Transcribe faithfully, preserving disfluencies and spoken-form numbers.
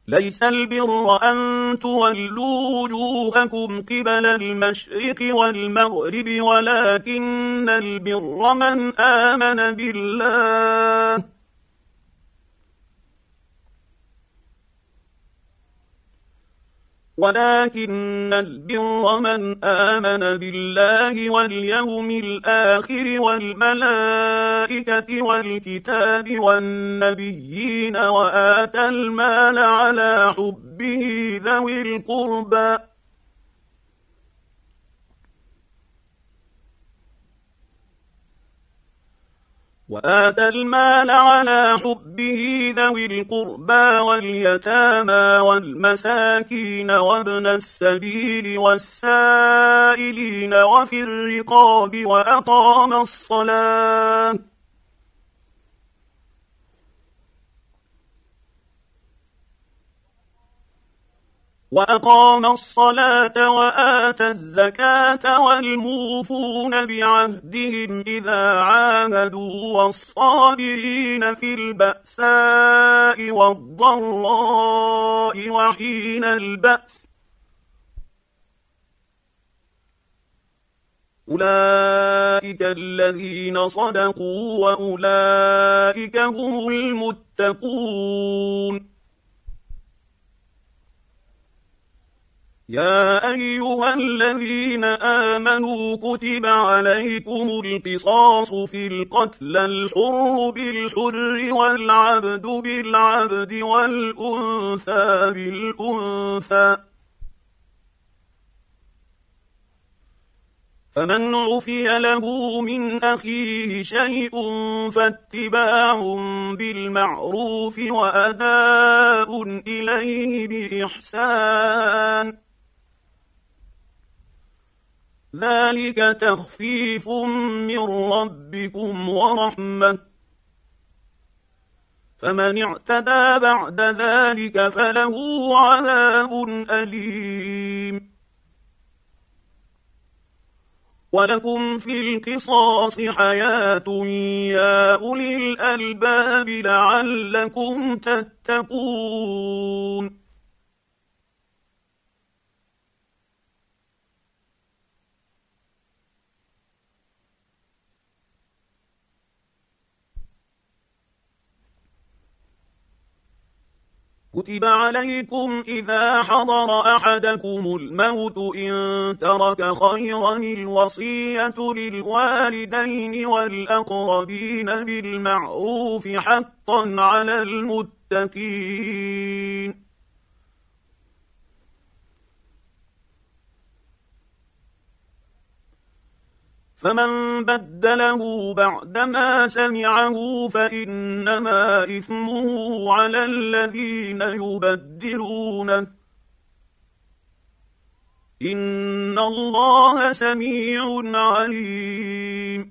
ليس البر أن تولوا وجوهكم قبل المشرق والمغرب ولكن البر من آمن بالله ولكن البر من آمن بالله واليوم الآخر والملائكة والكتاب والنبيين وآتى المال على حبه ذوي القربى وآتى المال على حبه ذوي القربى واليتامى والمساكين وابن السبيل والسائلين وفي الرقاب وأقام الصلاة وأقام الصلاة وآتى الزكاة والموفون بعهدهم إذا عاهدوا والصابرين في البأساء والضراء وحين البأس أولئك الذين صدقوا وأولئك هم المتقون. يا أيها الذين آمنوا كتب عليكم القصاص في القتلى الحر بالحر والعبد بالعبد والأنثى بالأنثى فمن عفي له من أخيه شيء فاتباع بالمعروف وأداء إليه بإحسان ذلك تخفيف من ربكم ورحمة فمن اعتدى بعد ذلك فله عذاب أليم. ولكم في القصاص حياة يا أولي الألباب لعلكم تتقون. كتب عليكم إذا حضر أحدكم الموت إن ترك خيرا الوصية للوالدين والأقربين بالمعروف حقا على المتقين. فمن بدله بعدما سمعه فإنما إثمه على الذين يبدلونه إن الله سميع عليم.